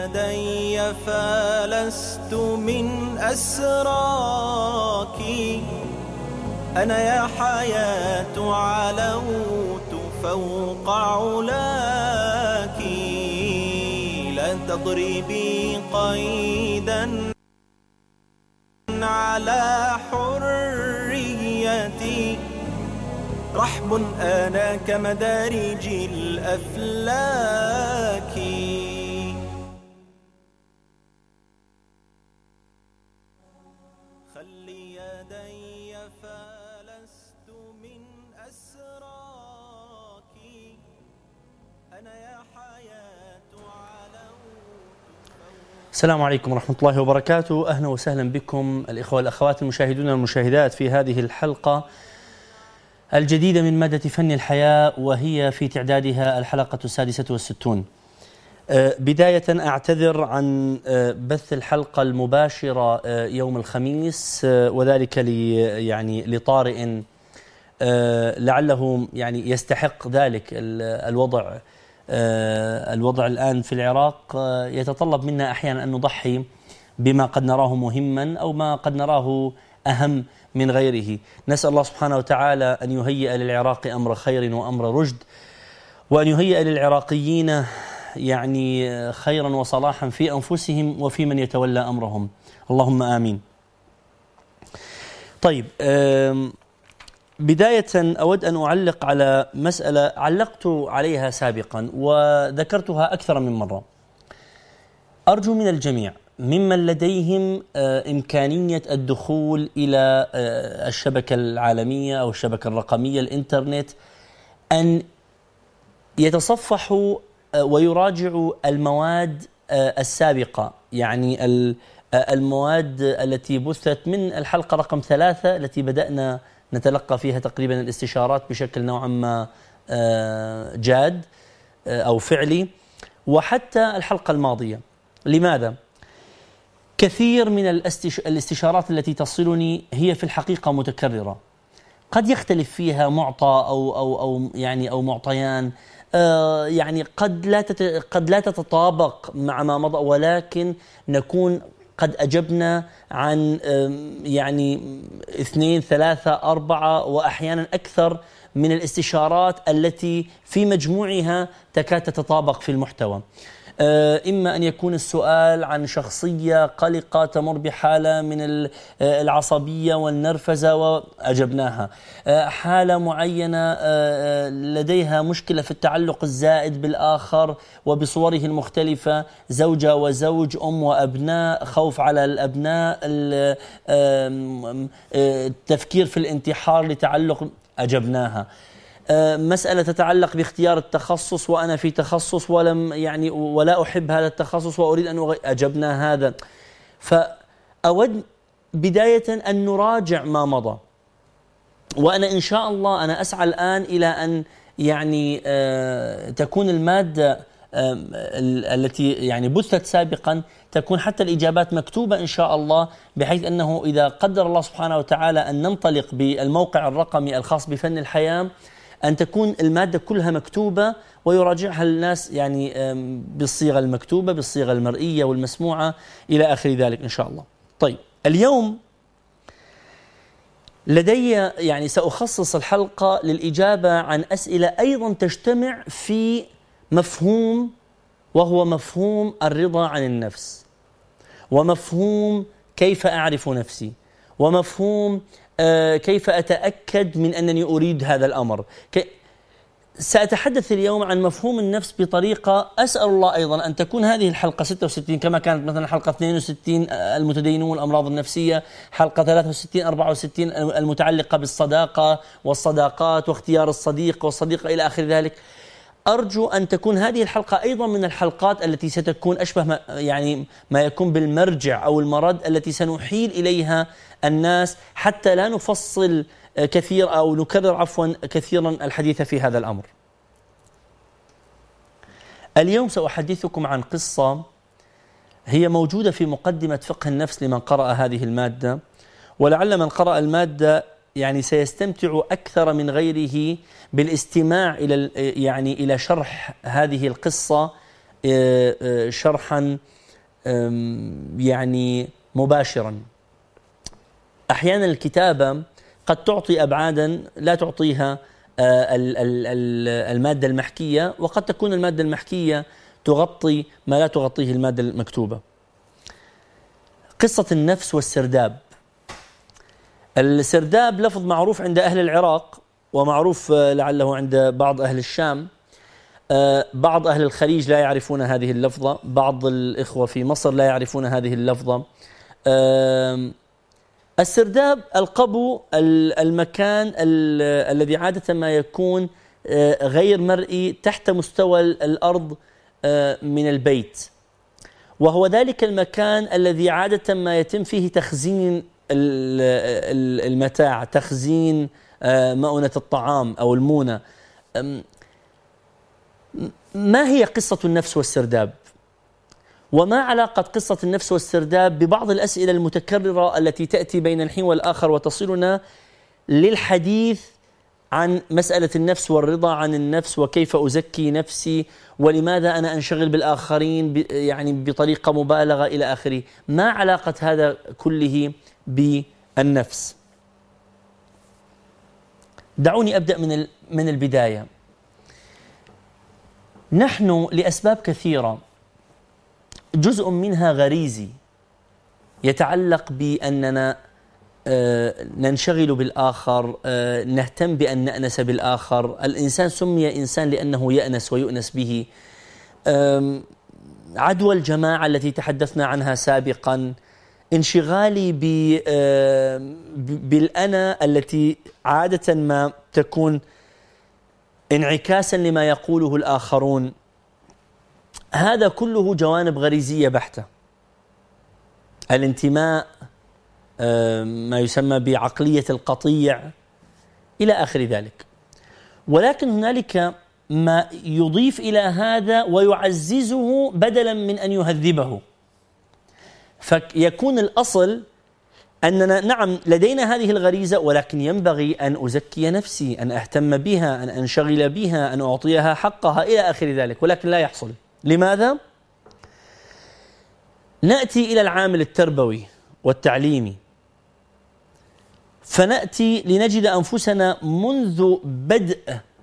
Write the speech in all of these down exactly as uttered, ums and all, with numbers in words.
يدي فلست من أسراك، أنا يا حياة علوت فوق علاك، لا تضربي قيدا على حريتي، رحب أنا كمدارج الأفلاك. خلي يدي فلست من أسراك، أنا يا حياة علوت. السلام عليكم ورحمة الله وبركاته. أهلا وسهلا بكم الإخوة والأخوات المشاهدون والمشاهدات في هذه الحلقة الجديدة من مادة فن الحياة، وهي في تعدادها الحلقة السادسة والستون. بداية أعتذر عن بث الحلقة المباشرة يوم الخميس، وذلك لي يعني لطارئ لعله يعني يستحق ذلك. الوضع الوضع الآن في العراق يتطلب منا أحيانا أن نضحي بما قد نراه مهما أو ما قد نراه أهم من غيره. نسأل الله سبحانه وتعالى أن يهيئ للعراق أمر خير وأمر رشد، وأن يهيئ للعراقيين يعني خيرا وصلاحا في أنفسهم وفي من يتولى أمرهم، اللهم آمين. طيب، بداية أود أن أعلق على مسألة علقت عليها سابقا وذكرتها أكثر من مرة. أرجو من الجميع ممن لديهم إمكانية الدخول إلى الشبكة العالمية أو الشبكة الرقمية الإنترنت أن يتصفحوا ويراجعوا المواد السابقة، يعني المواد التي بثت من الحلقة رقم ثلاثة التي بدأنا نتلقى فيها تقريبا الاستشارات بشكل نوعا ما جاد أو فعلي، وحتى الحلقة الماضية. لماذا؟ كثير من الاستشارات التي تصلني هي في الحقيقة متكررة، قد يختلف فيها معطى أو أو أو يعني أو معطيان، آه يعني قد لا قد لا تتطابق مع ما مضى، ولكن نكون قد أجبنا عن يعني اثنين ثلاثة أربعة وأحيانا أكثر من الاستشارات التي في مجموعها تكاد تتطابق في المحتوى. إما أن يكون السؤال عن شخصية قلقة تمر بحالة من العصبية والنرفزة وأجبناها، حالة معينة لديها مشكلة في التعلق الزائد بالآخر وبصوره المختلفة، زوجة وزوج، أم وأبناء، خوف على الأبناء، التفكير في الانتحار لتعلق، أجبناها. مسألة تتعلق باختيار التخصص وأنا في تخصص ولم يعني ولا أحب هذا التخصص وأريد أن أغير، أجبنا هذا. فأود بداية أن نراجع ما مضى، وأنا إن شاء الله أنا أسعى الآن إلى أن يعني تكون المادة التي يعني بثت سابقا تكون حتى الإجابات مكتوبة إن شاء الله، بحيث أنه إذا قدر الله سبحانه وتعالى أن ننطلق بالموقع الرقمي الخاص بفن الحياة أن تكون المادة كلها مكتوبة ويراجعها الناس يعني بالصيغة المكتوبة بالصيغة المرئية والمسموعة إلى آخر ذلك إن شاء الله. طيب، اليوم لدي يعني سأخصص الحلقة للإجابة عن أسئلة أيضا تجتمع في مفهوم، وهو مفهوم الرضا عن النفس، ومفهوم كيف أعرف نفسي، ومفهوم آه كيف أتأكد من أنني أريد هذا الأمر. سأتحدث اليوم عن مفهوم النفس بطريقة أسأل الله أيضا أن تكون هذه الحلقة ستة وستين كما كانت مثلا حلقة اثنين وستين المتدينون والأمراض النفسية، حلقة ثلاثة وستين أربعة وستين المتعلقة بالصداقة والصداقات واختيار الصديق والصديقة إلى آخر ذلك. أرجو أن تكون هذه الحلقة أيضا من الحلقات التي ستكون أشبه ما يعني ما يكون بالمرجع أو المرد التي سنحيل إليها الناس حتى لا نفصل كثير أو نكرر عفوا كثيرا الحديث في هذا الأمر. اليوم سأحدثكم عن قصة هي موجودة في مقدمة فقه النفس لمن قرأ هذه المادة، ولعل من قرأ المادة يعني سيستمتع أكثر من غيره بالاستماع إلى يعني إلى شرح هذه القصة شرحا يعني مباشرا. أحيانا الكتابة قد تعطي أبعادا لا تعطيها المادة المحكية، وقد تكون المادة المحكية تغطي ما لا تغطيه المادة المكتوبة. قصة النفس والسرداب. السرداب لفظ معروف عند أهل العراق، ومعروف لعله عند بعض أهل الشام. بعض أهل الخليج لا يعرفون هذه اللفظة، بعض الإخوة في مصر لا يعرفون هذه اللفظة. السرداب القبو، المكان الذي عادة ما يكون غير مرئي تحت مستوى الأرض من البيت، وهو ذلك المكان الذي عادة ما يتم فيه تخزين المتاع، تخزين مؤونة الطعام أو المونة. ما هي قصة النفس والسرداب؟ وما علاقة قصة النفس والسرداب ببعض الأسئلة المتكررة التي تأتي بين الحين والآخر وتصلنا للحديث عن مسألة النفس والرضا عن النفس، وكيف أزكي نفسي، ولماذا أنا أنشغل بالآخرين يعني بطريقة مبالغة إلى آخره؟ ما علاقة هذا كله بالنفس؟ دعوني أبدأ من من البداية. نحن لأسباب كثيرة، جزء منها غريزي يتعلق بأننا ننشغل بالآخر، نهتم بأن نأنس بالآخر. الإنسان سمي إنسان لأنه يأنس ويؤنس به. عدوى الجماعة التي تحدثنا عنها سابقا، انشغالي بالأنا التي عادة ما تكون انعكاسا لما يقوله الآخرون. هذا كله جوانب غريزية بحتة. الانتماء، ما يسمى بعقلية القطيع إلى آخر ذلك. ولكن هنالك ما يضيف إلى هذا ويعززه بدلا من أن يهذبه، فيكون الأصل أننا نعم لدينا هذه الغريزة، ولكن ينبغي أن أزكي نفسي، أن أهتم بها، أن أنشغل بها، أن أعطيها حقها إلى آخر ذلك، ولكن لا يحصل. لماذا؟ نأتي إلى العامل التربوي والتعليمي، فنأتي لنجد أنفسنا منذ بدء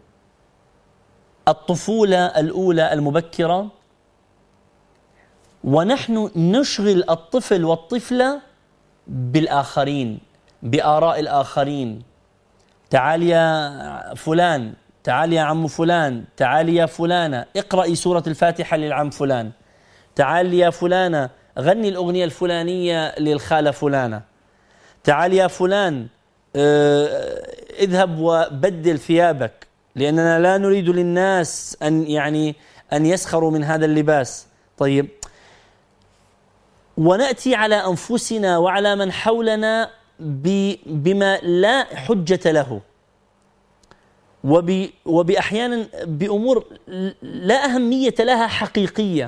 الطفولة الأولى المبكرة ونحن نشغل الطفل والطفلة بالآخرين، بآراء الآخرين. تعال يا فلان، تعال يا عم فلان، تعال يا فلانة اقرأي سورة الفاتحة للعم فلان، تعال يا فلانة غني الأغنية الفلانية للخالة فلانة، تعال يا فلان اذهب وبدل ثيابك، لأننا لا نريد للناس أن يعني أن يسخروا من هذا اللباس. طيب، ونأتي على أنفسنا وعلى من حولنا بما لا حجة له، وبأحيانا بأمور لا أهمية لها حقيقية،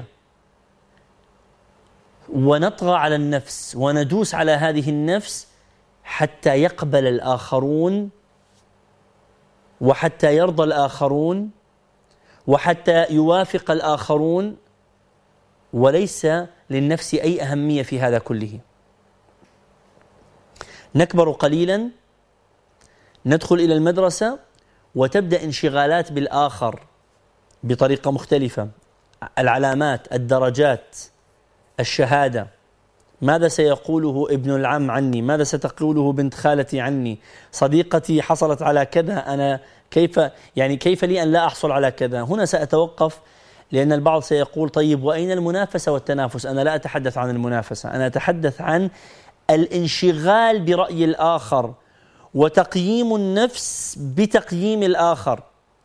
ونطغى على النفس وندوس على هذه النفس حتى يقبل الآخرون، وحتى يرضى الآخرون، وحتى يوافق الآخرون، وليس للنفس أي أهمية في هذا كله. نكبر قليلا، ندخل إلى المدرسة، وتبدأ انشغالات بالآخر بطريقة مختلفة. العلامات، الدرجات، الشهادة، ماذا سيقوله ابن العم عني، ماذا ستقوله بنت خالتي عني، صديقتي حصلت على كذا، أنا كيف يعني كيف لي أن لا أحصل على كذا. هنا سأتوقف، لأن البعض سيقول طيب وأين المنافسة والتنافس؟ أنا لا أتحدث عن المنافسة، أنا أتحدث عن الانشغال برأي الآخر وتقييم النفس بتقييم الآخر،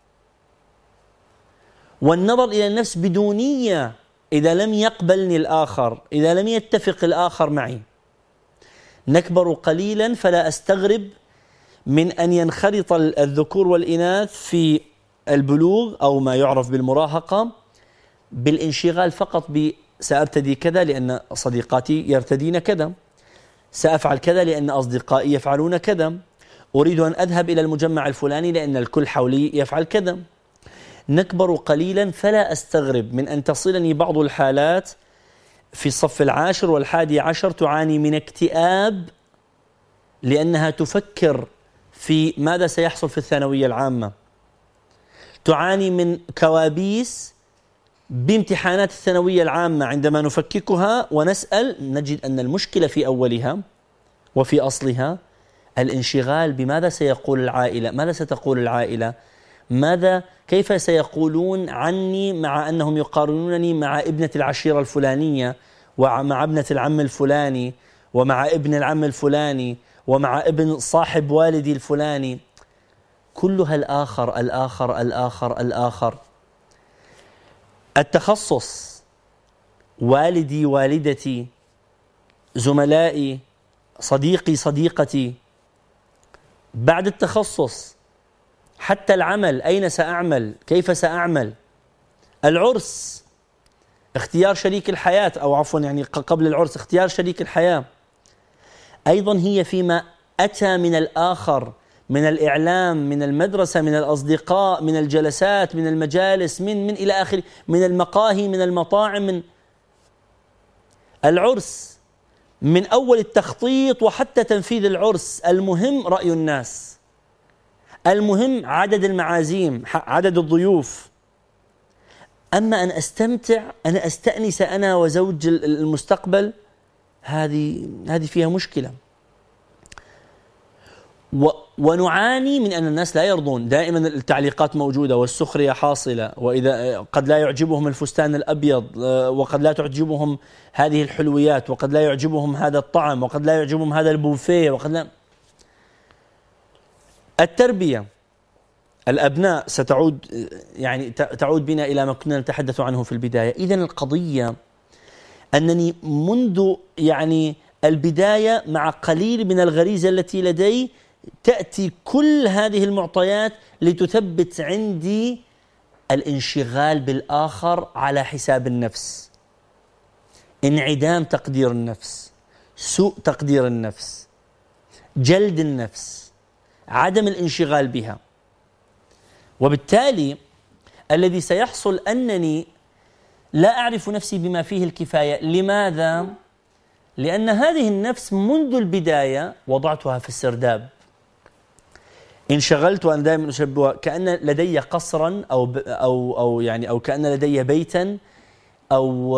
والنظر إلى النفس بدونية إذا لم يقبلني الآخر، إذا لم يتفق الآخر معي. نكبر قليلا، فلا أستغرب من أن ينخرط الذكور والإناث في البلوغ أو ما يعرف بالمراهقة بالانشغال فقط ب سأرتدي كذا لأن صديقاتي يرتدين كذا، سأفعل كذا لأن أصدقائي يفعلون كذا، أريد أن أذهب إلى المجمع الفلاني لأن الكل حولي يفعل كذا. نكبر قليلا، فلا أستغرب من أن تصلني بعض الحالات في الصف العاشر والحادي عشر تعاني من اكتئاب لأنها تفكر في ماذا سيحصل في الثانوية العامة، تعاني من كوابيس بامتحانات الثانوية العامة. عندما نفككها ونسأل نجد أن المشكلة في أولها وفي أصلها الانشغال بماذا سيقول العائلة، ماذا ستقول العائلة، ماذا كيف سيقولون عني، مع أنهم يقارنونني مع ابنة العشيرة الفلانية ومع ابنة العم الفلاني ومع ابن العم الفلاني ومع ابن صاحب والدي الفلاني، كلها الآخر الآخر الآخر الآخر. التخصص، والدي والدتي زملائي صديقي صديقتي. بعد التخصص حتى العمل، أين سأعمل، كيف سأعمل. العرس، اختيار شريك الحياة، أو عفوا يعني قبل العرس اختيار شريك الحياة، أيضا هي فيما أتى من الآخر، من الإعلام، من المدرسة، من الأصدقاء، من الجلسات، من المجالس، من من إلى آخره، من المقاهي، من المطاعم. من العرس، من أول التخطيط وحتى تنفيذ العرس، المهم رأي الناس، المهم عدد المعازيم، عدد الضيوف. أما أن أستمتع، أنا أستأنس أنا وزوج المستقبل، هذه هذه فيها مشكلة. ونعاني من أن الناس لا يرضون، دائما التعليقات موجودة والسخرية حاصلة، وإذا قد لا يعجبهم الفستان الأبيض، وقد لا تعجبهم هذه الحلويات، وقد لا يعجبهم هذا الطعم، وقد لا يعجبهم هذا البوفيه، وقد لا. التربية، الأبناء ستعود يعني تعود بنا إلى ما كنا نتحدث عنه في البداية. إذن القضية أنني منذ يعني البداية مع قليل من الغريزة التي لدي تأتي كل هذه المعطيات لتثبت عندي الانشغال بالآخر على حساب النفس، انعدام تقدير النفس، سوء تقدير النفس، جلد النفس، عدم الانشغال بها. وبالتالي الذي سيحصل أنني لا أعرف نفسي بما فيه الكفاية. لماذا؟ لأن هذه النفس منذ البداية وضعتها في السرداب، انشغلت. وأنا دائما أشبهها كأن لدي قصرا أو أو أو يعني أو كأن لدي بيتا أو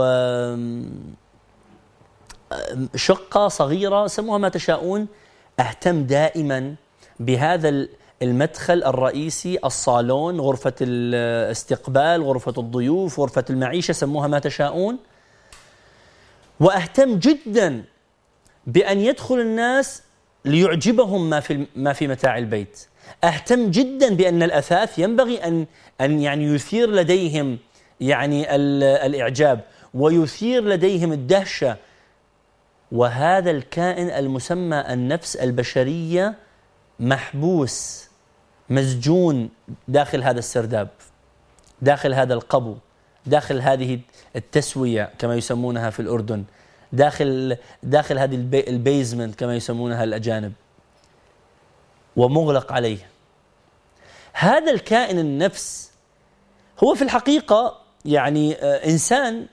شقة صغيرة، سموها ما تشاءون. أهتم دائما بهذا المدخل الرئيسي، الصالون، غرفة الاستقبال، غرفة الضيوف، غرفة المعيشة، سموها ما تشاءون. وأهتم جدا بأن يدخل الناس ليعجبهم ما في ما في متاع البيت. أهتم جدا بأن الأثاث ينبغي أن أن يعني يثير لديهم يعني الإعجاب ويثير لديهم الدهشة. وهذا الكائن المسمى النفس البشرية محبوس، مسجون داخل هذا السرداب، داخل هذا القبو، داخل هذه التسوية كما يسمونها في الأردن، داخل داخل هذه البي البيزمنت كما يسمونها الأجانب، ومغلق عليه. هذا الكائن النفس هو في الحقيقة يعني إنسان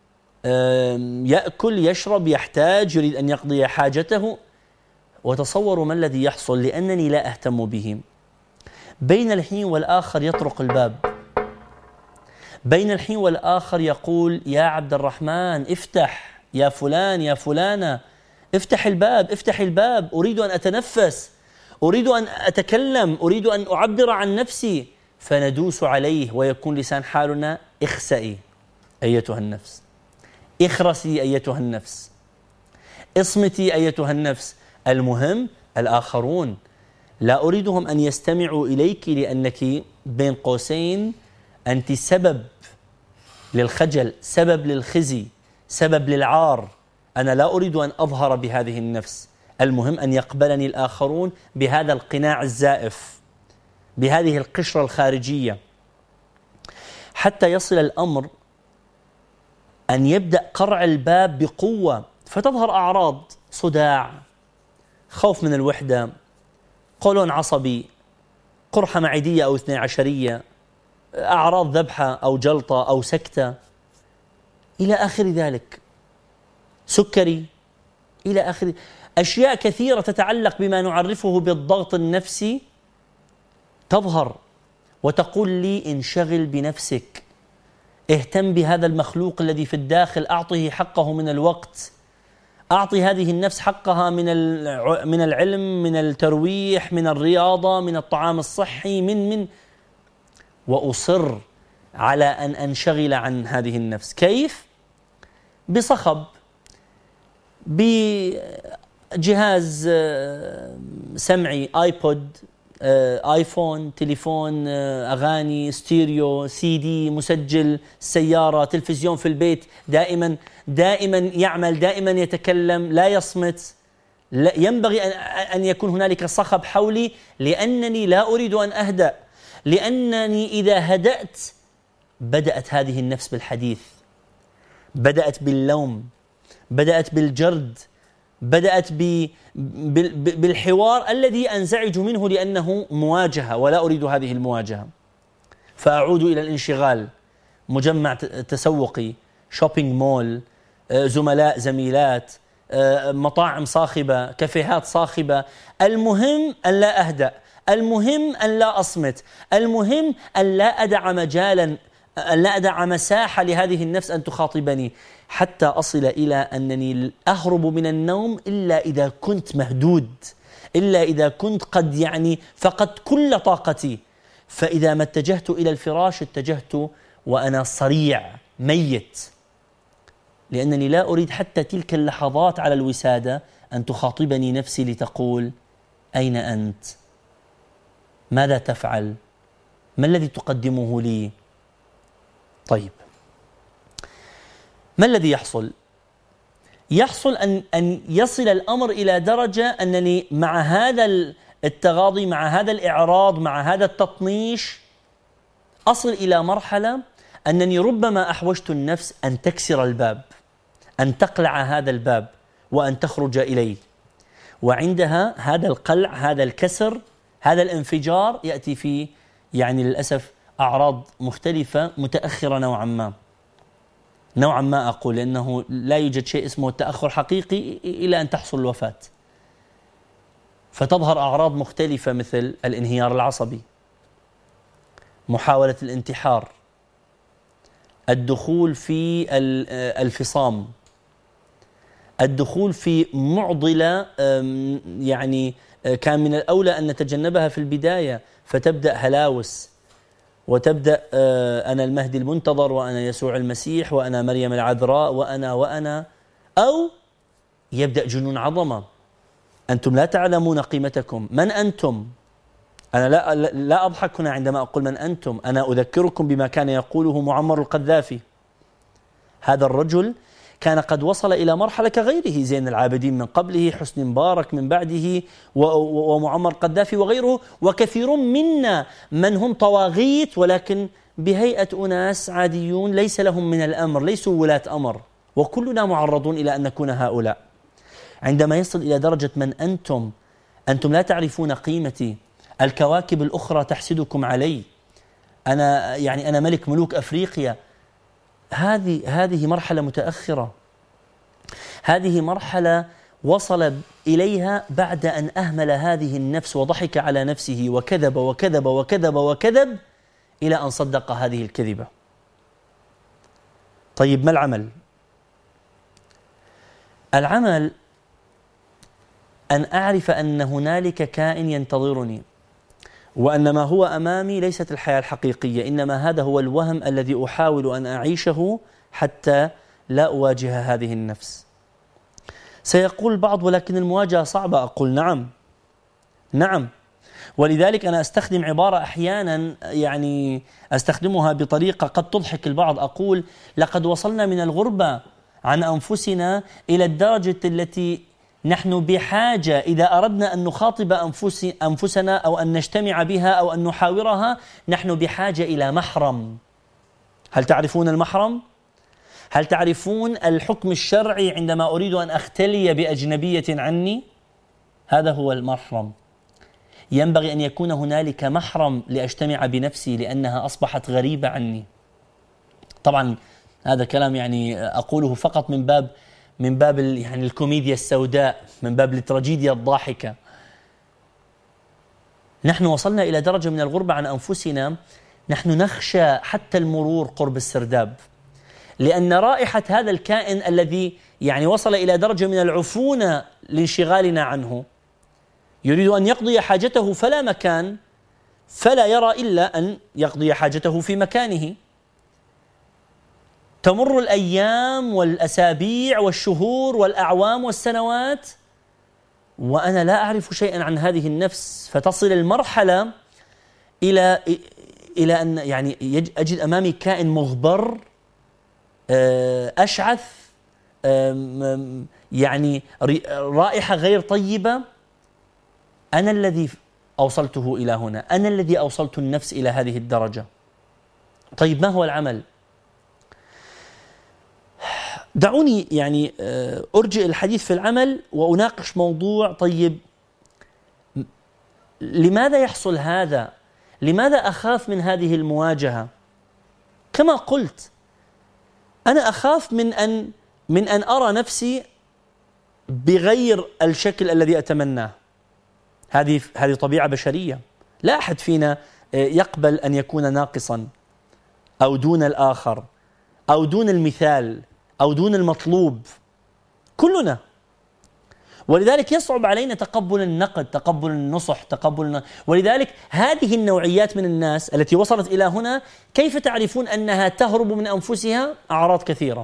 يأكل، يشرب، يحتاج، يريد أن يقضي حاجته. وتصوروا ما الذي يحصل لأنني لا أهتم به. بين الحين والآخر يطرق الباب، بين الحين والآخر يقول: يا عبد الرحمن افتح، يا فلان يا فلانة افتح الباب، افتح الباب، أريد أن أتنفس، أريد أن أتكلم، أريد أن أعبر عن نفسي. فندوس عليه ويكون لسان حالنا: اخسئي أيتها النفس، اخرسي أيتها النفس، اصمتي أيتها النفس. المهم الآخرون لا أريدهم أن يستمعوا إليك، لأنك بين قوسين أنت سبب للخجل، سبب للخزي، سبب للعار. أنا لا أريد أن أظهر بهذه النفس. المهم أن يقبلني الآخرون بهذا القناع الزائف، بهذه القشرة الخارجية، حتى يصل الأمر أن يبدأ قرع الباب بقوة، فتظهر أعراض: صداع، خوف من الوحدة، قولون عصبي، قرحة معدية أو اثني عشرية، أعراض ذبحة أو جلطة أو سكتة إلى آخر ذلك، سكري إلى آخر، أشياء كثيرة تتعلق بما نعرفه بالضغط النفسي تظهر وتقول لي انشغل بنفسك، اهتم بهذا المخلوق الذي في الداخل، أعطه حقه من الوقت، أعطي هذه النفس حقها من من العلم، من الترويح، من الرياضة، من الطعام الصحي، من من وأصر على أن أنشغل عن هذه النفس. كيف؟ بصخب، بجهاز سمعي، آيبود، آيفون، تليفون، أغاني، ستيريو، سي دي، مسجل، سيارة، تلفزيون في البيت، دائما دائما يعمل، دائما يتكلم، لا يصمت. لا ينبغي أن يكون هنالك صخب حولي، لأنني لا أريد أن أهدأ، لأنني إذا هدأت بدأت هذه النفس بالحديث، بدأت باللوم، بدأت بالجرد، بدأت بالحوار الذي أنزعج منه لأنه مواجهة ولا أريد هذه المواجهة، فأعود إلى الانشغال، مجمع تسوقي، شوبينج مول، زملاء زميلات، مطاعم صاخبة، كافيهات صاخبة. المهم أن لا أهدأ، المهم أن لا أصمت، المهم أن لا أدع مجالا، أن لا أدع مساحة لهذه النفس أن تخاطبني، حتى أصل إلى أنني أهرب من النوم إلا إذا كنت مهدود، إلا إذا كنت قد يعني فقدت كل طاقتي. فإذا ما اتجهت إلى الفراش اتجهت وأنا صريع ميت، لأنني لا أريد حتى تلك اللحظات على الوسادة أن تخاطبني نفسي لتقول أين أنت؟ ماذا تفعل؟ ما الذي تقدمه لي؟ طيب، ما الذي يحصل؟ يحصل أن أن يصل الأمر إلى درجة أنني مع هذا التغاضي، مع هذا الإعراض، مع هذا التطنيش، أصل إلى مرحلة أنني ربما أحوجت النفس أن تكسر الباب، أن تقلع هذا الباب وأن تخرج إليه. وعندها هذا القلع، هذا الكسر، هذا الانفجار يأتي فيه يعني للأسف أعراض مختلفة متأخرة نوعا ما، نوعا ما أقول، لأنه لا يوجد شيء اسمه التأخر حقيقي إلى أن تحصل الوفاة. فتظهر أعراض مختلفة مثل الانهيار العصبي، محاولة الانتحار، الدخول في الفصام، الدخول في معضلة يعني كان من الأولى أن نتجنبها في البداية، فتبدأ هلاوس، وتبدأ أنا المهدي المنتظر، وأنا يسوع المسيح، وأنا مريم العذراء، وأنا وأنا أو يبدأ جنون عظمة. أنتم لا تعلمون قيمتكم، من أنتم؟ أنا لا لا أضحك هنا عندما أقول من أنتم، أنا أذكركم بما كان يقوله معمر القذافي. هذا الرجل كان قد وصل إلى مرحلة كغيره، زين العابدين من قبله، حسني مبارك من بعده، ومعمر القذافي وغيره، وكثير منا من هم طواغيت ولكن بهيئة أناس عاديون ليس لهم من الأمر، ليسوا ولاة أمر، وكلنا معرضون إلى أن نكون هؤلاء. عندما يصل إلى درجة من أنتم، أنتم لا تعرفون قيمتي، الكواكب الأخرى تحسدكم علي، أنا يعني أنا ملك ملوك أفريقيا. هذه هذه مرحلة متأخرة، هذه مرحلة وصل إليها بعد أن أهمل هذه النفس وضحك على نفسه وكذب وكذب وكذب وكذب إلى أن صدق هذه الكذبة. طيب، ما العمل؟ العمل أن أعرف أن هنالك كائن ينتظرني، وأن ما هو أمامي ليست الحياة الحقيقية، إنما هذا هو الوهم الذي أحاول أن أعيشه حتى لا أواجه هذه النفس. سيقول البعض ولكن المواجهة صعبة. أقول نعم نعم، ولذلك أنا أستخدم عبارة أحيانا يعني أستخدمها بطريقة قد تضحك البعض، أقول لقد وصلنا من الغربة عن أنفسنا إلى الدرجة التي نحن بحاجة إذا أردنا أن نخاطب أنفسنا أو أن نجتمع بها أو أن نحاورها، نحن بحاجة إلى محرم. هل تعرفون المحرم؟ هل تعرفون الحكم الشرعي عندما أريد أن أختلي بأجنبية عني؟ هذا هو المحرم. ينبغي أن يكون هنالك محرم لأجتمع بنفسي لأنها أصبحت غريبة عني. طبعا هذا كلام يعني أقوله فقط من باب من باب يعني الكوميديا السوداء، من باب التراجيديا الضاحكة. نحن وصلنا إلى درجة من الغربة عن أنفسنا، نحن نخشى حتى المرور قرب السرداب، لأن رائحة هذا الكائن الذي يعني وصل إلى درجة من العفونة لانشغالنا عنه يريد أن يقضي حاجته فلا مكان، فلا يرى إلا أن يقضي حاجته في مكانه. تمر الأيام والأسابيع والشهور والأعوام والسنوات وأنا لا أعرف شيئا عن هذه النفس، فتصل المرحلة إلى إلى أن يعني أجد أمامي كائن مغبر أشعث، يعني رائحة غير طيبة. أنا الذي أوصلته إلى هنا، أنا الذي أوصلت النفس إلى هذه الدرجة. طيب ما هو العمل؟ دعوني يعني أرجئ الحديث في العمل وأناقش موضوع. طيب لماذا يحصل هذا؟ لماذا أخاف من هذه المواجهة؟ كما قلت أنا أخاف من أن من أن أرى نفسي بغير الشكل الذي أتمناه. هذه هذه طبيعة بشرية، لا أحد فينا يقبل أن يكون ناقصا أو دون الآخر أو دون المثال أو دون المطلوب، كلنا. ولذلك يصعب علينا تقبل النقد، تقبل النصح، تقبل النقد. ولذلك هذه النوعيات من الناس التي وصلت إلى هنا كيف تعرفون أنها تهرب من أنفسها؟ أعراض كثيرة: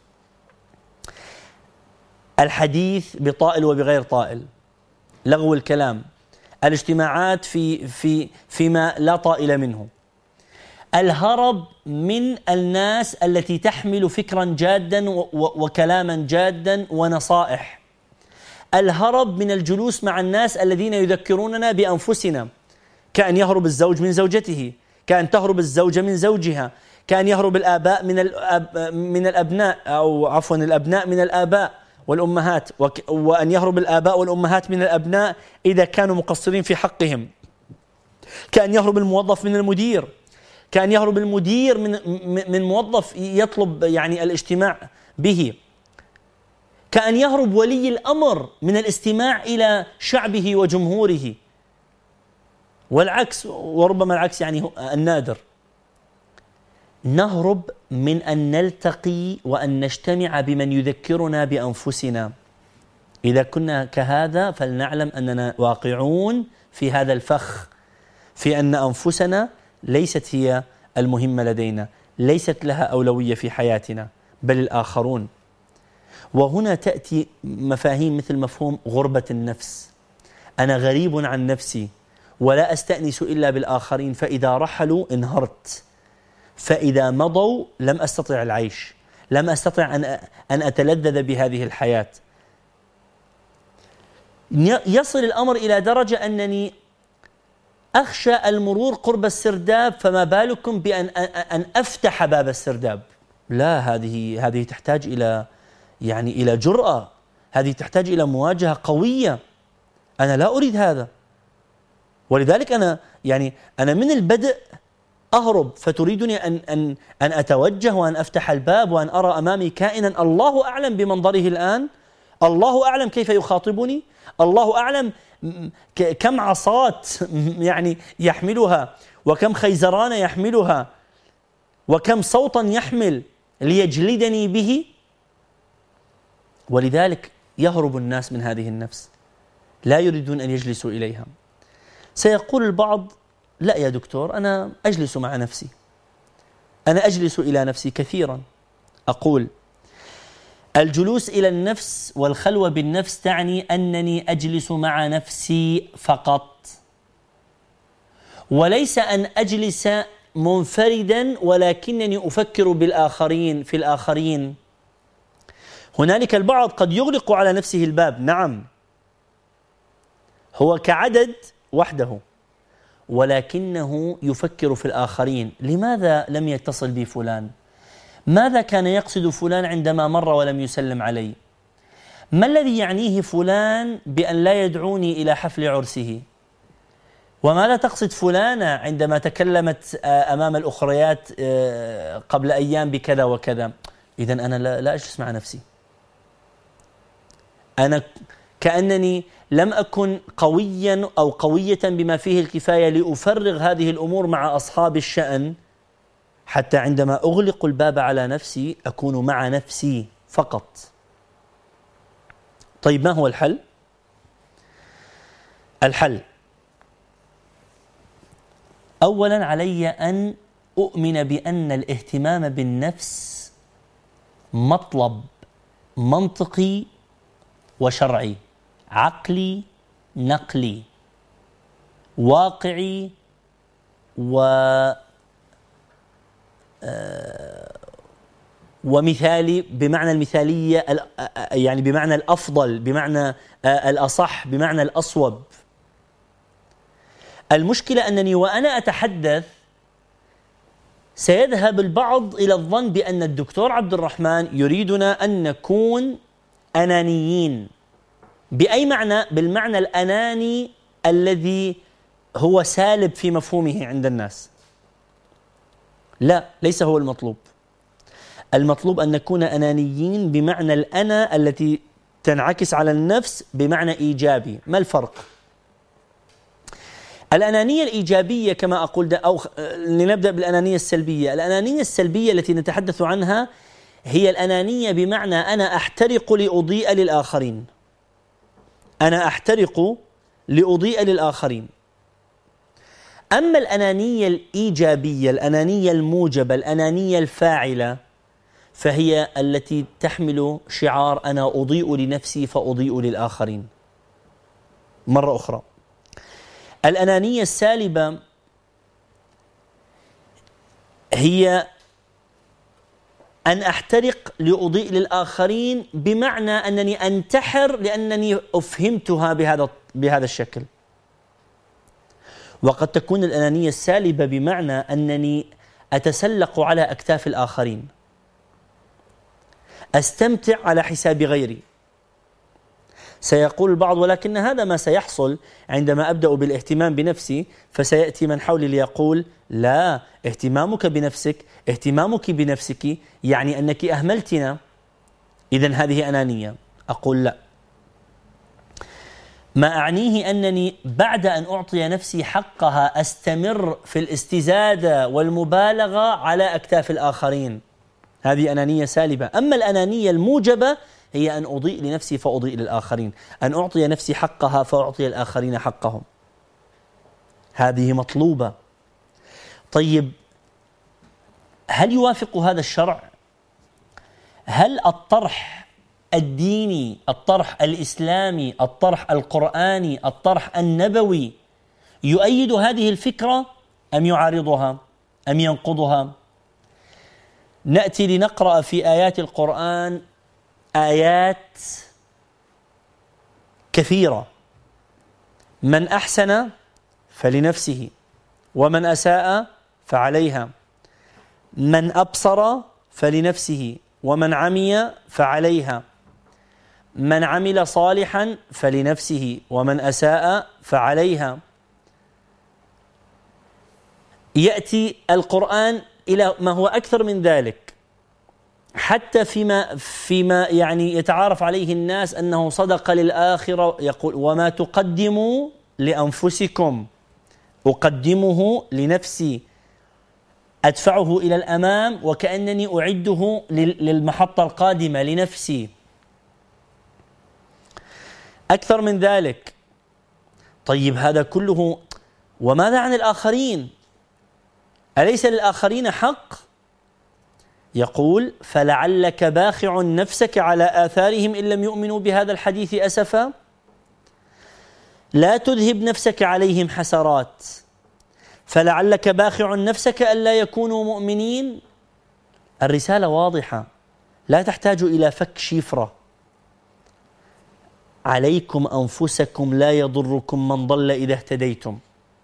الحديث بطائل وبغير طائل، لغو الكلام، الاجتماعات في في فيما لا طائل منه، الهرب من الناس التي تحمل فكرا جادا وكلاما جادا ونصائح، الهرب من الجلوس مع الناس الذين يذكروننا بأنفسنا، كأن يهرب الزوج من زوجته، كأن تهرب الزوجة من زوجها، كأن يهرب الآباء من الأب من الأبناء أو عفوا الأبناء من الآباء والأمهات، وأن يهرب الآباء والأمهات من الأبناء إذا كانوا مقصرين في حقهم، كأن يهرب الموظف من المدير، كأن يهرب المدير من من موظف يطلب يعني الاجتماع به، كأن يهرب ولي الأمر من الاستماع إلى شعبه وجمهوره، والعكس، وربما العكس يعني النادر. نهرب من أن نلتقي وأن نجتمع بمن يذكرنا بأنفسنا. إذا كنا كهذا فلنعلم أننا واقعون في هذا الفخ، في أن أنفسنا ليست هي المهمة لدينا، ليست لها أولوية في حياتنا، بل الآخرون. وهنا تأتي مفاهيم مثل مفهوم غربة النفس. أنا غريب عن نفسي ولا أستأنس إلا بالآخرين، فإذا رحلوا انهرت، فإذا مضوا لم أستطع العيش، لم أستطع أن أن أتلذذ بهذه الحياة. يصل الأمر إلى درجة أنني أخشى المرور قرب السرداب، فما بالكم بأن أن أفتح باب السرداب؟ لا، هذه هذه تحتاج إلى يعني إلى جرأة، هذه تحتاج إلى مواجهة قوية. أنا لا أريد هذا، ولذلك أنا يعني أنا من البدء أهرب، فتريدني أن أن أن أتوجه وأن أفتح الباب وأن أرى أمامي كائنا الله أعلم بمنظره الآن، الله أعلم كيف يخاطبني، الله أعلم كم عصات يعني يحملها، وكم خيزران يحملها، وكم صوتا يحمل ليجلدني به. ولذلك يهرب الناس من هذه النفس، لا يريدون أن يجلسوا إليها. سيقول البعض: لا يا دكتور، أنا أجلس مع نفسي، أنا أجلس إلى نفسي كثيرا. أقول: الجلوس إلى النفس والخلوة بالنفس تعني أنني أجلس مع نفسي فقط، وليس أن أجلس منفردا ولكنني أفكر بالآخرين في الآخرين. هنالك البعض قد يغلق على نفسه الباب، نعم، هو كعدد وحده، ولكنه يفكر في الآخرين. لماذا لم يتصل بي فلان؟ ماذا كان يقصد فلان عندما مر ولم يسلم علي؟ ما الذي يعنيه فلان بأن لا يدعوني إلى حفل عرسه؟ وماذا تقصد فلانة عندما تكلمت أمام الأخريات قبل أيام بكذا وكذا؟ إذن أنا لا, لا أجلس مع نفسي، أنا كأنني لم أكن قويا أو قوية بما فيه الكفاية لأفرغ هذه الأمور مع أصحاب الشأن، حتى عندما أغلق الباب على نفسي أكون مع نفسي فقط. طيب ما هو الحل؟ الحل أولا علي أن أؤمن بأن الاهتمام بالنفس مطلب منطقي وشرعي، عقلي نقلي واقعي و ومثالي، بمعنى المثالية يعني بمعنى الأفضل، بمعنى الأصح، بمعنى الأصوب. المشكلة أنني وأنا أتحدث سيذهب البعض إلى الظن بأن الدكتور عبد الرحمن يريدنا أن نكون أنانيين. بأي معنى؟ بالمعنى الأناني الذي هو سالب في مفهومه عند الناس. لا، ليس هو المطلوب. المطلوب أن نكون أنانيين بمعنى الأنا التي تنعكس على النفس بمعنى إيجابي. ما الفرق؟ الأنانية الإيجابية كما أقول، أو لنبدأ بالأنانية السلبية. الأنانية السلبية التي نتحدث عنها هي الأنانية بمعنى أنا أحترق لأضيء للآخرين، أنا أحترق لأضيء للآخرين. أما الأنانية الإيجابية، الأنانية الموجبة، الأنانية الفاعلة، فهي التي تحمل شعار أنا أضيء لنفسي فأضيء للآخرين. مرة أخرى، الأنانية السالبة هي أن أحترق لأضيء للآخرين بمعنى أنني أنتحر لأنني أفهمتها بهذا بهذا الشكل. وقد تكون الأنانية السالبة بمعنى أنني أتسلق على أكتاف الآخرين، أستمتع على حساب غيري. سيقول البعض ولكن هذا ما سيحصل عندما أبدأ بالاهتمام بنفسي، فسيأتي من حولي ليقول لا، اهتمامك بنفسك، اهتمامك بنفسك يعني أنك أهملتنا، إذن هذه أنانية. أقول لا، ما أعنيه أنني بعد أن أعطي نفسي حقها أستمر في الاستزادة والمبالغة على أكتاف الآخرين. هذه أنانية سالبة. أما الأنانية الموجبة هي أن أضيء لنفسي فأضيء للآخرين، أن أعطي نفسي حقها فأعطي الآخرين حقهم. هذه مطلوبة. طيب، هل يوافق هذا الشرع؟ هل الطرح الديني، الطرح الإسلامي، الطرح القرآني، الطرح النبوي يؤيد هذه الفكرة أم يعارضها أم ينقضها؟ نأتي لنقرأ في آيات القرآن آيات كثيرة. من أحسن فلنفسه ومن أساء فعليها، من أبصر فلنفسه ومن عمي فعليها، من عمل صالحا فلنفسه ومن أساء فعليها. يأتي القرآن إلى ما هو أكثر من ذلك، حتى فيما فيما يعني يتعارف عليه الناس أنه صدق للآخرة. يقول وما تقدموا لأنفسكم أقدمه لنفسي، أدفعه إلى الأمام وكأنني أعده للمحطة القادمة لنفسي. أكثر من ذلك. طيب هذا كله، وماذا عن الآخرين؟ أليس للآخرين حق؟ يقول فلعلك باخع نفسك على آثارهم إن لم يؤمنوا بهذا الحديث أسفا. لا تذهب نفسك عليهم حسرات، فلعلك باخع نفسك ألا يكونوا مؤمنين. الرسالة واضحة، لا تحتاج إلى فك شفرة. عليكم أنفسكم لا يضركم من ضل إذا اهتديتم.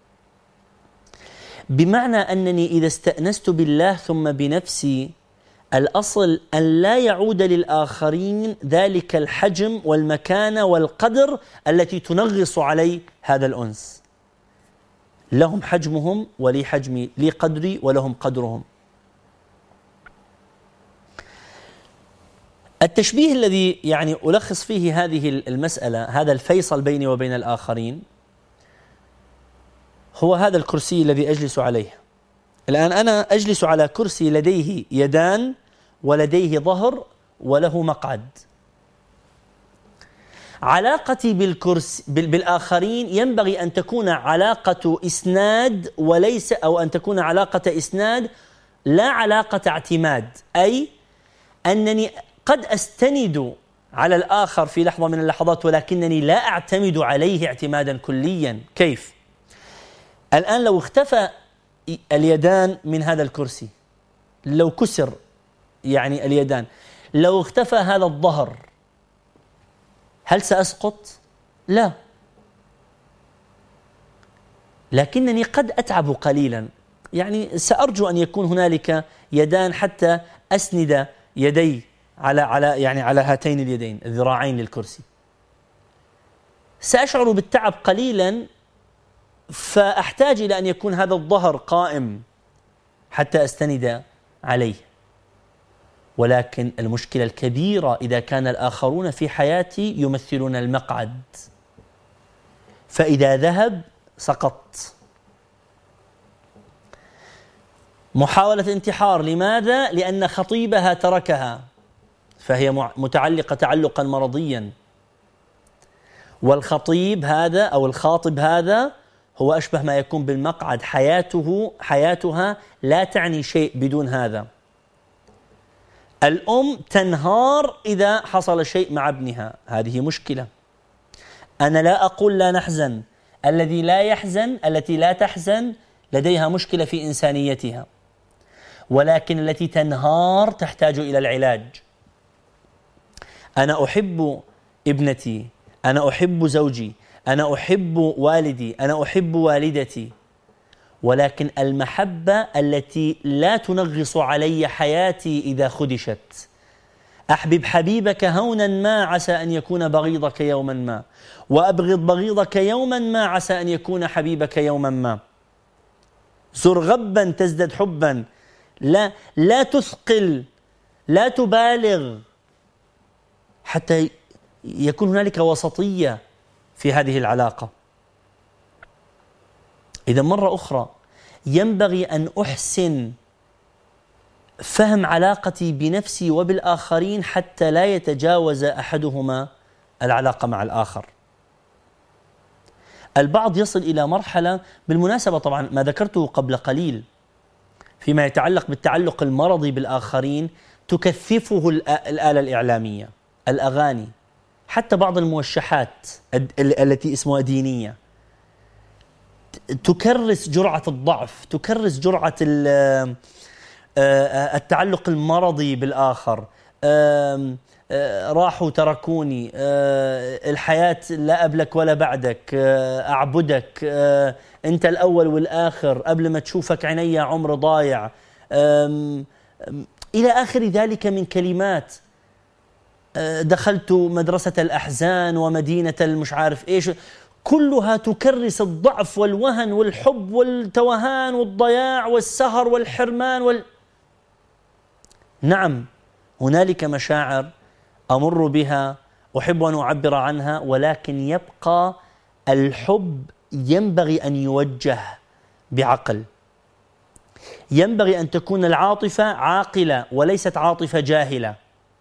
بمعنى أنني إذا استأنست بالله ثم بنفسي، الأصل أن لا يعود للآخرين ذلك الحجم والمكانة والقدر التي تنغص علي هذا الأنس. لهم حجمهم ولي حجمي، لي قدري ولهم قدرهم. التشبيه الذي يعني ألخص فيه هذه المسألة، هذا الفيصل بيني وبين الآخرين، هو هذا الكرسي الذي أجلس عليه. الآن أنا أجلس على كرسي لديه يدان ولديه ظهر وله مقعد. علاقتي بالكرسي بالآخرين ينبغي أن تكون علاقة إسناد وليس، أو أن تكون علاقة إسناد لا علاقة اعتماد، أي أنني قد أستند على الآخر في لحظة من اللحظات ولكنني لا أعتمد عليه اعتمادا كليا. كيف؟ الآن لو اختفى اليدان من هذا الكرسي، لو كسر يعني اليدان، لو اختفى هذا الظهر، هل سأسقط؟ لا، لكنني قد أتعب قليلا، يعني سأرجو أن يكون هنالك يدان حتى أسند يدي على على يعني على هاتين اليدين الذراعين للكرسي. سأشعر بالتعب قليلا، فأحتاج إلى أن يكون هذا الظهر قائم حتى أستند عليه. ولكن المشكلة الكبيرة إذا كان الآخرون في حياتي يمثلون المقعد، فإذا ذهب سقطت. محاولة انتحار، لماذا؟ لأن خطيبها تركها، فهي متعلقة تعلقا مرضيا. والخطيب هذا أو الخاطب هذا هو أشبه ما يكون بالمقعد، حياته حياتها لا تعني شيء بدون هذا. الأم تنهار إذا حصل شيء مع ابنها، هذه مشكلة. أنا لا أقول لا نحزن، الذي لا يحزن، التي لا تحزن لديها مشكلة في إنسانيتها، ولكن التي تنهار تحتاج إلى العلاج. أنا أحب ابنتي، أنا أحب زوجي، أنا أحب والدي، أنا أحب والدتي، ولكن المحبة التي لا تنغص علي حياتي إذا خدشت. أحبب حبيبك هونا ما عسى أن يكون بغيضك يوما ما، وأبغض بغيضك يوما ما عسى أن يكون حبيبك يوما ما. زر غبا تزدد حبا، لا لا تثقل، لا تبالغ، حتى يكون هنالك وسطية في هذه العلاقة. إذا مرة أخرى ينبغي أن أحسن فهم علاقتي بنفسي وبالآخرين حتى لا يتجاوز أحدهما العلاقة مع الآخر. البعض يصل إلى مرحلة، بالمناسبة طبعا ما ذكرته قبل قليل فيما يتعلق بالتعلق المرضي بالآخرين تكثفه الآلة الإعلامية، الأغاني، حتى بعض الموشحات التي اسمها دينية، تكرس جرعة الضعف، تكرس جرعة التعلق المرضي بالآخر. راحوا تركوني، الحياة لا قبلك ولا بعدك، أعبدك، أنت الأول والآخر، قبل ما تشوفك عيني عمر ضايع، إلى آخر ذلك من كلمات. دخلت مدرسة الأحزان ومدينة المش عارف إيش، كلها تكرس الضعف والوهن والحب والتوهان والضياع والسهر والحرمان وال... نعم هنالك مشاعر أمر بها، أحب أن أعبر عنها، ولكن يبقى الحب ينبغي أن يوجه بعقل. ينبغي أن تكون العاطفة عاقلة وليست عاطفة جاهلة.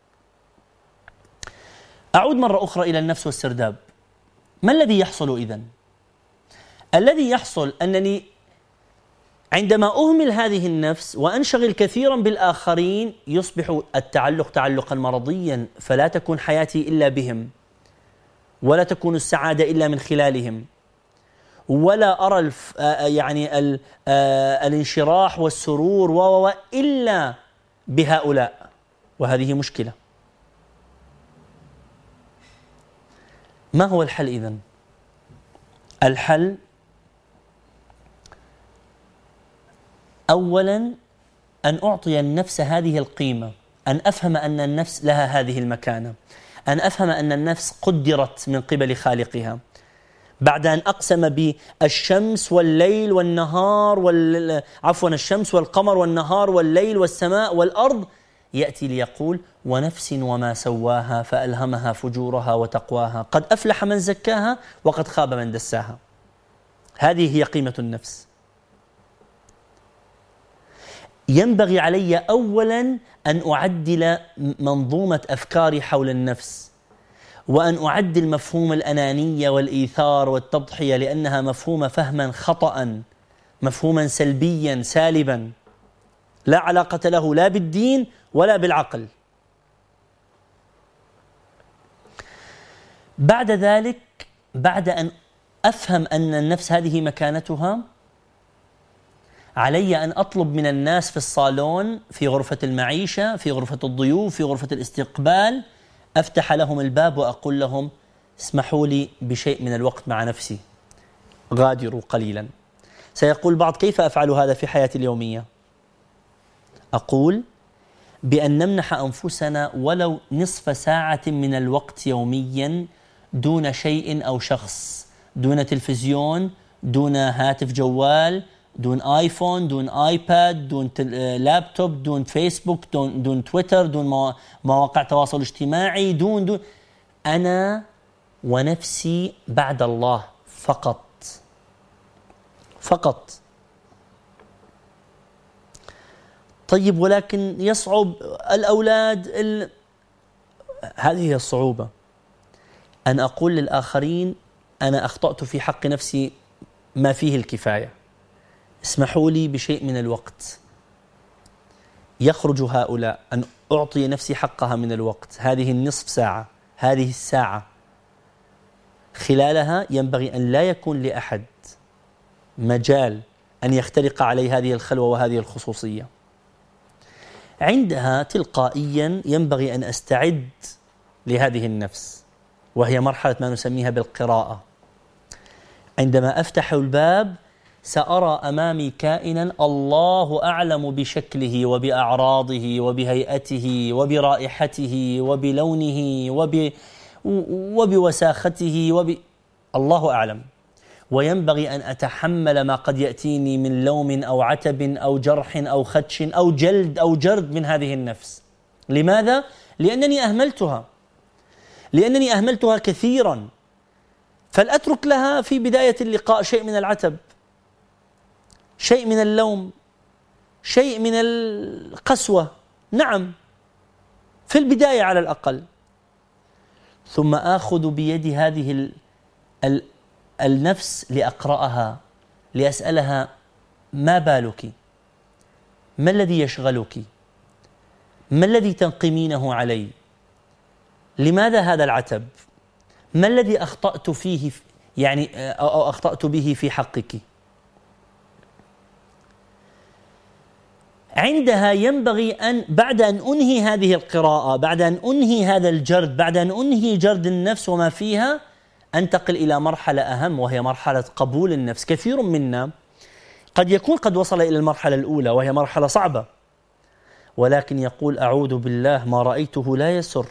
أعود مرة أخرى إلى النفس والسرداب. ما الذي يحصل إذن؟ الذي يحصل أنني عندما أهمل هذه النفس وأنشغل كثيرا بالآخرين يصبح التعلق تعلقا مرضيا، فلا تكون حياتي إلا بهم، ولا تكون السعادة إلا من خلالهم، ولا أرى الف يعني ال الانشراح والسرور و إلا بهؤلاء، وهذه مشكلة. ما هو الحل إذن؟ الحل أولا أن أعطي النفس هذه القيمة، أن أفهم أن النفس لها هذه المكانة، أن أفهم أن النفس قدرت من قبل خالقها. بعد أن أقسم بالشمس والليل والنهار وال... عفوا الشمس والقمر والنهار والليل والسماء والأرض، يأتي ليقول ونفس وما سواها فألهمها فجورها وتقواها قد أفلح من زكاها وقد خاب من دساها. هذه هي قيمة النفس. ينبغي علي أولا أن أعدل منظومة أفكاري حول النفس، وأن أعدل مفهوم الأنانية والإيثار والتضحية، لأنها مفهومة فهما خطأ، مفهوما سلبيا سالبا لا علاقة له لا بالدين ولا بالعقل. بعد ذلك، بعد أن أفهم أن النفس هذه مكانتها، علي أن أطلب من الناس في الصالون، في غرفة المعيشة، في غرفة الضيوف، في غرفة الاستقبال، أفتح لهم الباب وأقول لهم اسمحوا لي بشيء من الوقت مع نفسي، غادروا قليلا. سيقول بعض كيف أفعل هذا في حياتي اليومية؟ أقول بأن نمنح أنفسنا ولو نصف ساعة من الوقت يوميا دون شيء أو شخص، دون تلفزيون، دون هاتف جوال، دون آيفون، دون آيباد، دون لابتوب، دون فيسبوك، دون, دون تويتر، دون مواقع تواصل اجتماعي، دون, دون أنا ونفسي بعد الله فقط فقط. طيب ولكن يصعب الأولاد ال... هذه هي الصعوبة، أن أقول للآخرين أنا أخطأت في حق نفسي ما فيه الكفاية، اسمحوا لي بشيء من الوقت. يخرج هؤلاء أن أعطي نفسي حقها من الوقت، هذه النصف ساعة، هذه الساعة خلالها ينبغي أن لا يكون لأحد مجال أن يخترق علي هذه الخلوة وهذه الخصوصية. عندها تلقائيا ينبغي أن أستعد لهذه النفس، وهي مرحلة ما نسميها بالقراءة. عندما أفتح الباب سأرى أمامي كائنا الله أعلم بشكله وبأعراضه وبهيئته وبرائحته وبلونه وب... وبوساخته وب... الله أعلم. وينبغي أن أتحمل ما قد يأتيني من لوم أو عتب أو جرح أو خدش أو جلد أو جرد من هذه النفس. لماذا؟ لأنني أهملتها لأنني أهملتها كثيرا، فلأترك لها في بداية اللقاء شيء من العتب، شيء من اللوم، شيء من القسوة، نعم في البداية على الأقل، ثم آخذ بيد هذه ال ال النفس لأقرأها، لأسألها ما بالك؟ ما الذي يشغلك؟ ما الذي تنقمينه علي؟ لماذا هذا العتب؟ ما الذي أخطأت فيه يعني أو أخطأت به في حقك؟ عندها ينبغي أن بعد أن أنهي هذه القراءة، بعد أن أنهي هذا الجرد، بعد أن أنهي جرد النفس وما فيها، أنتقل إلى مرحلة أهم، وهي مرحلة قبول النفس. كثير منا قد يكون قد وصل إلى المرحلة الأولى وهي مرحلة صعبة، ولكن يقول أعوذ بالله ما رأيته لا يسر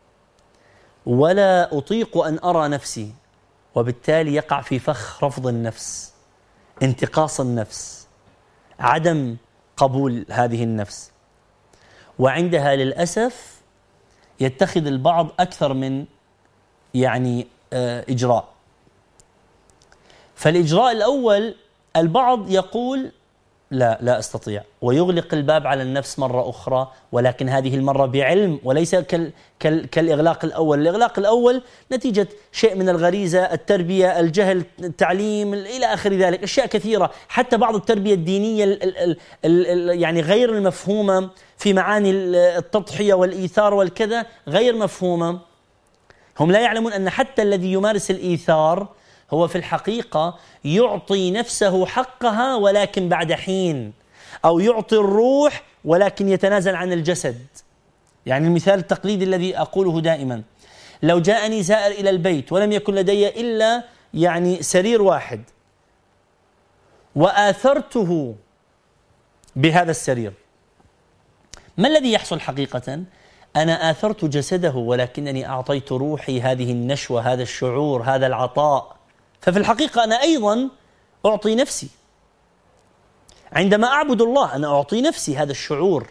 ولا أطيق أن أرى نفسي، وبالتالي يقع في فخ رفض النفس، انتقاص النفس، عدم قبول هذه النفس. وعندها للأسف يتخذ البعض أكثر من يعني إجراء. فالإجراء الأول البعض يقول لا لا أستطيع، ويغلق الباب على النفس مرة أخرى، ولكن هذه المرة بعلم وليس كال كال كالإغلاق الأول. الإغلاق الأول نتيجة شيء من الغريزة، التربية، الجهل، التعليم، إلى آخر ذلك، أشياء كثيرة، حتى بعض التربية الدينية ال ال ال ال يعني غير المفهومة في معاني التضحية والإيثار والكذا، غير مفهومة. هم لا يعلمون أن حتى الذي يمارس الإيثار هو في الحقيقة يعطي نفسه حقها ولكن بعد حين، أو يعطي الروح ولكن يتنازل عن الجسد. يعني المثال التقليدي الذي أقوله دائما، لو جاءني زائر إلى البيت ولم يكن لدي إلا يعني سرير واحد وآثرته بهذا السرير، ما الذي يحصل حقيقة؟ أنا آثرت جسده ولكنني أعطيت روحي هذه النشوة، هذا الشعور، هذا العطاء، ففي الحقيقة أنا أيضا أعطي نفسي عندما أعبد الله، أنا أعطي نفسي هذا الشعور.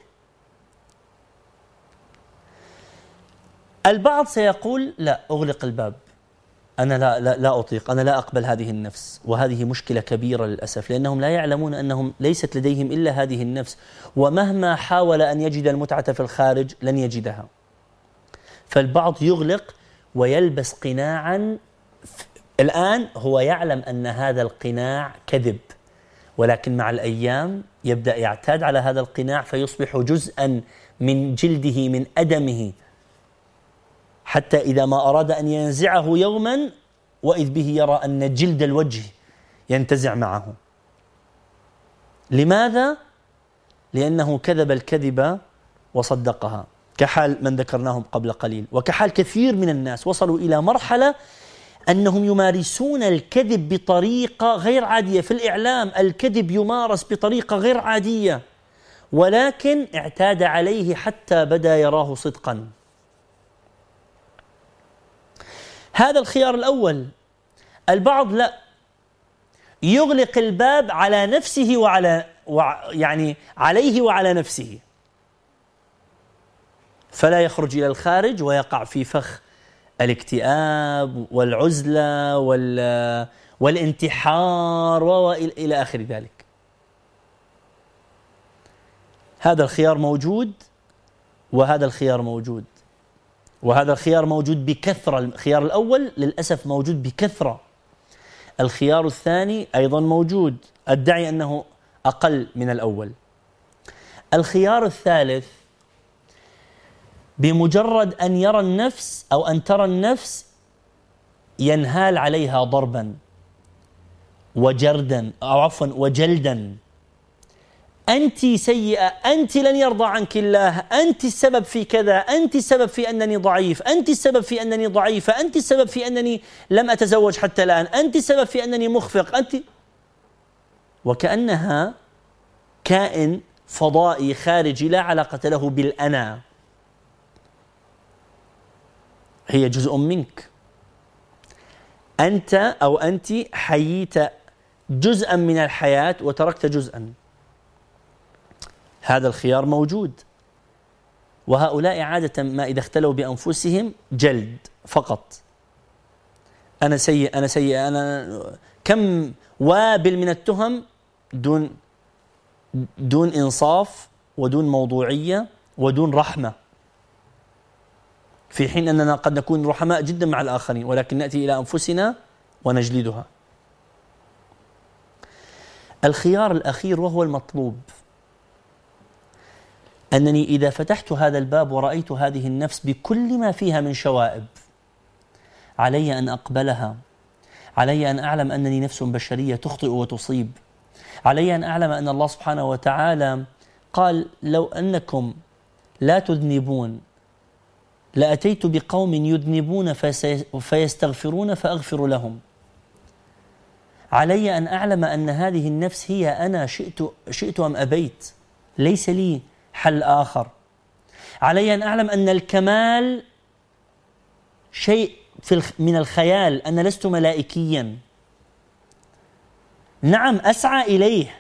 البعض سيقول لا، أغلق الباب، أنا لا, لا, لا أطيق، أنا لا أقبل هذه النفس. وهذه مشكلة كبيرة للأسف، لأنهم لا يعلمون أنهم ليست لديهم إلا هذه النفس، ومهما حاول أن يجد المتعة في الخارج لن يجدها. فالبعض يغلق ويلبس قناعا، الآن هو يعلم أن هذا القناع كذب، ولكن مع الأيام يبدأ يعتاد على هذا القناع فيصبح جزءا من جلده، من أدمه، حتى إذا ما أراد أن ينزعه يوما وإذ به يرى أن جلد الوجه ينتزع معه. لماذا؟ لأنه كذب الكذبة وصدقها، كحال من ذكرناهم قبل قليل، وكحال كثير من الناس وصلوا إلى مرحلة أنهم يمارسون الكذب بطريقة غير عادية. في الإعلام الكذب يمارس بطريقة غير عادية، ولكن اعتاد عليه حتى بدا يراه صدقا. هذا الخيار الأول. البعض لا، يغلق الباب على نفسه وعلى يعني عليه وعلى نفسه، فلا يخرج إلى الخارج ويقع في فخ الاكتئاب والعزلة والانتحار وإلى آخر ذلك. هذا الخيار موجود، وهذا الخيار موجود، وهذا الخيار موجود بكثرة. الخيار الأول للأسف موجود بكثرة، الخيار الثاني أيضا موجود، أدعي أنه أقل من الأول. الخيار الثالث، بمجرد أن يرى النفس أو أن ترى النفس ينهال عليها ضربا وجردا أو عفوا وجلدا، أنت سيئة، أنت لن يرضى عنك الله، أنت السبب في كذا، أنت السبب في أنني ضعيف، أنت السبب في أنني ضعيفة، أنت السبب في أنني لم أتزوج حتى الآن، أنت السبب في أنني مخفق، أنت، وكأنها كائن فضائي خارجي لا علاقة له بالأنا، هي جزء منك. أنت أو أنت حييت جزءا من الحياة وتركت جزءا. هذا الخيار موجود، وهؤلاء عادة ما إذا اختلوا بأنفسهم جلد فقط. أنا سيء، أنا سيء، أنا كم وابل من التهم دون دون إنصاف ودون موضوعية ودون رحمة، في حين أننا قد نكون رحماء جدا مع الآخرين، ولكن نأتي إلى أنفسنا ونجلدها. الخيار الأخير وهو المطلوب، أنني إذا فتحت هذا الباب ورأيت هذه النفس بكل ما فيها من شوائب، علي أن أقبلها، علي أن أعلم أنني نفس بشرية تخطئ وتصيب، علي أن أعلم أن الله سبحانه وتعالى قال لو أنكم لا تذنبون لأتيت بقوم يذنبون فيستغفرون فأغفر لهم. علي أن أعلم أن هذه النفس هي أنا، شئت, شئت أم أبيت، ليس لي حل آخر. علي أن أعلم أن الكمال شيء في من الخيال، أنا لست ملائكيا، نعم أسعى إليه،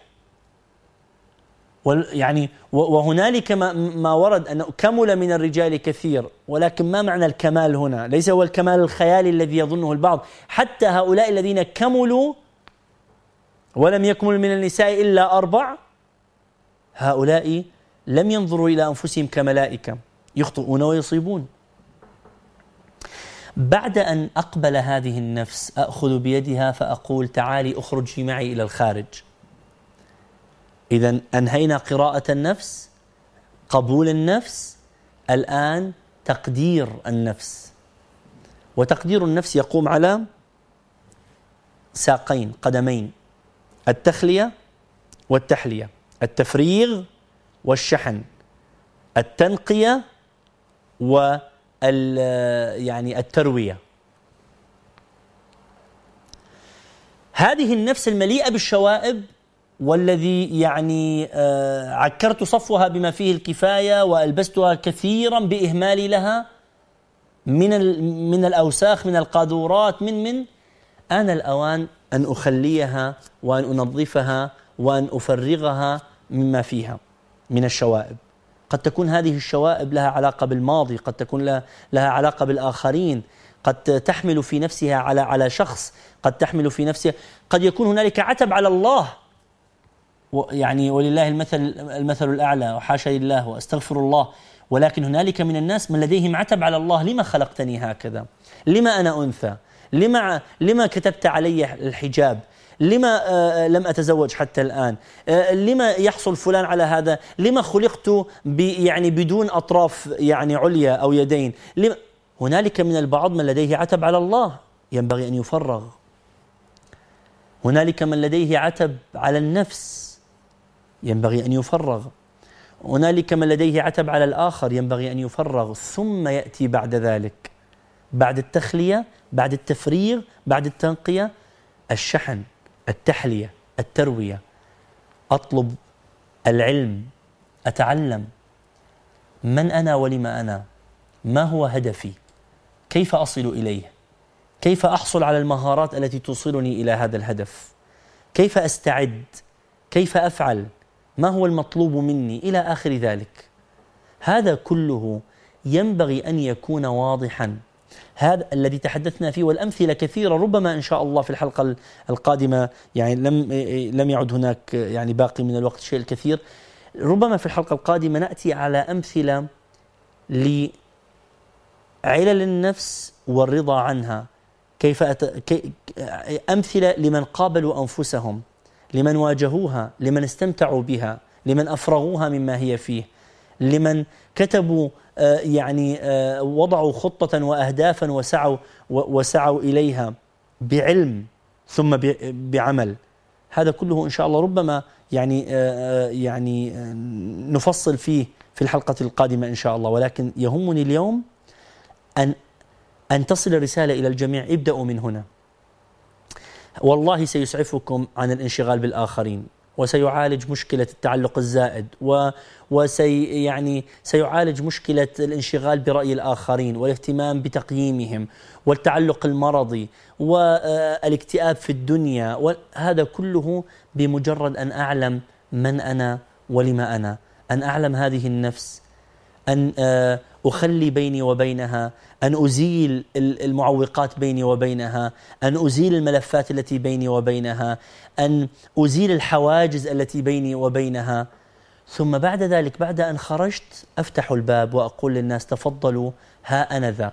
يعني وهنالك ما, ما ورد أنه كمل من الرجال كثير، ولكن ما معنى الكمال هنا؟ ليس هو الكمال الخيالي الذي يظنه البعض. حتى هؤلاء الذين كملوا ولم يكمل من النساء إلا أربع، هؤلاء لم ينظروا إلى أنفسهم كملائكة، يخطئون ويصيبون. بعد أن أقبل هذه النفس أأخذ بيدها فأقول تعالي أخرجي معي إلى الخارج. إذن أنهينا قراءة النفس، قبول النفس، الآن تقدير النفس. وتقدير النفس يقوم على ساقين، قدمين: التخلية والتحلية، التفريغ والشحن، التنقية وال يعني التروية. هذه النفس المليئة بالشوائب، والذي يعني عكرت صفوها بما فيه الكفاية وألبستها كثيرا بإهمالي لها من من الأوساخ، من القاذورات، من من آن الأوان أن أخليها وأن أنظفها وأن أفرغها مما فيها من الشوائب. قد تكون هذه الشوائب لها علاقة بالماضي، قد تكون لها علاقة بالآخرين، قد تحمل في نفسها على على شخص، قد تحمل في نفسها، قد يكون هنالك عتب على الله، يعني ولله المثل المثل الأعلى وحاشا لله وأستغفر الله، ولكن هنالك من الناس من لديهم عتب على الله. لما خلقتني هكذا؟ لما أنا أنثى؟ لما لما كتبت علي الحجاب؟ لما آه لم أتزوج حتى الآن؟ آه لما يحصل فلان على هذا؟ لما خلقت يعني بدون أطراف يعني عليا أو يدين؟ لما؟ هنالك من البعض من لديه عتب على الله ينبغي أن يفرغ. هنالك من لديه عتب على النفس ينبغي أن يفرغ. هنالك من لديه عتب على الآخر ينبغي أن يفرغ. ثم يأتي بعد ذلك، بعد التخلية، بعد التفريغ، بعد التنقية، الشحن، التحلية، التروية. أطلب العلم، أتعلم من أنا ولما أنا، ما هو هدفي، كيف أصل إليه، كيف أحصل على المهارات التي توصلني إلى هذا الهدف، كيف أستعد، كيف أفعل، ما هو المطلوب مني، إلى آخر ذلك. هذا كله ينبغي أن يكون واضحا. هذا الذي تحدثنا فيه، والأمثلة كثيرة، ربما إن شاء الله في الحلقة القادمة، يعني لم لم يعد هناك يعني باقي من الوقت شيء الكثير، ربما في الحلقة القادمة نأتي على أمثلة لعلل النفس والرضا عنها، كيف أت... كي... أمثلة لمن قابلوا أنفسهم، لمن واجهوها، لمن استمتعوا بها، لمن أفرغوها مما هي فيه، لمن كتبوا آه يعني آه وضعوا خطة وأهدافا وسعوا وسعوا إليها بعلم ثم بعمل. هذا كله إن شاء الله ربما يعني آه يعني آه نفصل فيه في الحلقة القادمة إن شاء الله، ولكن يهمني اليوم أن أن تصل الرسالة إلى الجميع. ابدأوا من هنا، والله سيسعفكم عن الانشغال بالآخرين، وسيعالج مشكلة التعلق الزائد، و وسي يعني سيعالج مشكلة الانشغال برأي الآخرين والاهتمام بتقييمهم والتعلق المرضي والاكتئاب في الدنيا، وهذا كله بمجرد أن أعلم من أنا ولما أنا، أن أعلم هذه النفس، أن أخلي بيني وبينها، أن أزيل المعوقات بيني وبينها، أن أزيل الملفات التي بيني وبينها، أن أزيل الحواجز التي بيني وبينها. ثم بعد ذلك، بعد أن خرجت، أفتح الباب وأقول للناس تفضلوا، ها أنا ذا،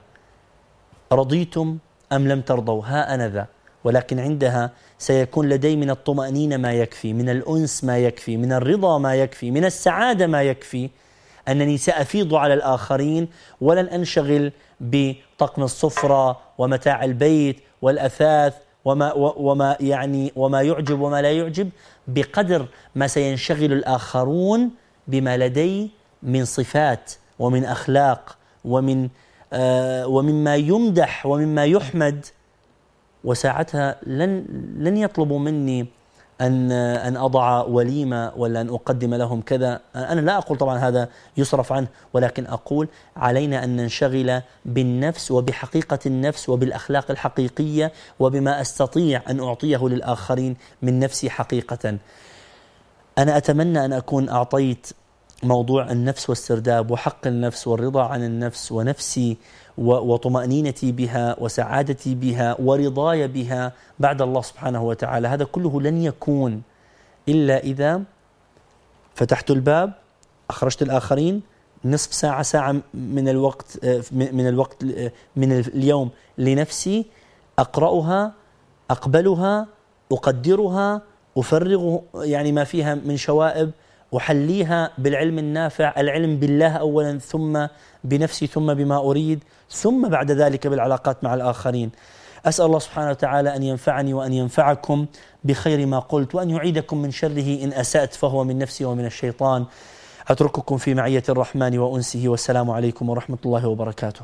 رضيتم أم لم ترضوا، ها أنا ذا. ولكن عندها سيكون لدي من الطمأنينة ما يكفي، من الأنس ما يكفي، من الرضا ما يكفي، من السعادة ما يكفي، أنني سأفيض على الآخرين ولن أنشغل بطقم السفرة ومتاع البيت والأثاث وما, وما يعني وما يعجب وما لا يعجب، بقدر ما سينشغل الآخرون بما لدي من صفات ومن أخلاق ومن آه ومما يمدح ومما يحمد. وساعتها لن لن يطلبوا مني أن أن أضع وليمة ولا أن أقدم لهم كذا. أنا لا أقول طبعا هذا يصرف عنه، ولكن أقول علينا أن ننشغل بالنفس وبحقيقة النفس وبالأخلاق الحقيقية وبما أستطيع أن أعطيه للآخرين من نفسي حقيقة. أنا أتمنى أن أكون أعطيت موضوع النفس والسرداب وحق النفس والرضا عن النفس ونفسي وطمأنينتي بها وسعادتي بها ورضاي بها بعد الله سبحانه وتعالى. هذا كله لن يكون إلا إذا فتحت الباب، أخرجت الآخرين، نصف ساعة ساعة من الوقت من الوقت من اليوم لنفسي، أقرأها، أقبلها، أقدرها، أفرغ يعني ما فيها من شوائب، أحليها بالعلم النافع، العلم بالله أولا، ثم بنفسي، ثم بما أريد، ثم بعد ذلك بالعلاقات مع الآخرين. أسأل الله سبحانه وتعالى أن ينفعني وأن ينفعكم بخير ما قلت، وأن يعيدكم من شره إن أسأت فهو من نفسي ومن الشيطان. أترككم في معية الرحمن وأنسه، والسلام عليكم ورحمة الله وبركاته.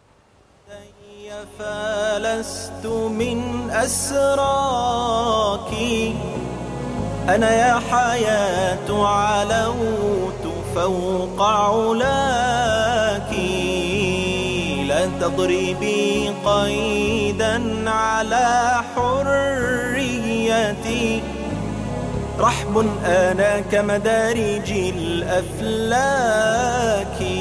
فلست من أسراك، أنا يا حياة علوت فوق علاك، تضربي قيدا على حريتي. رحب أنا كمدارج الأفلاك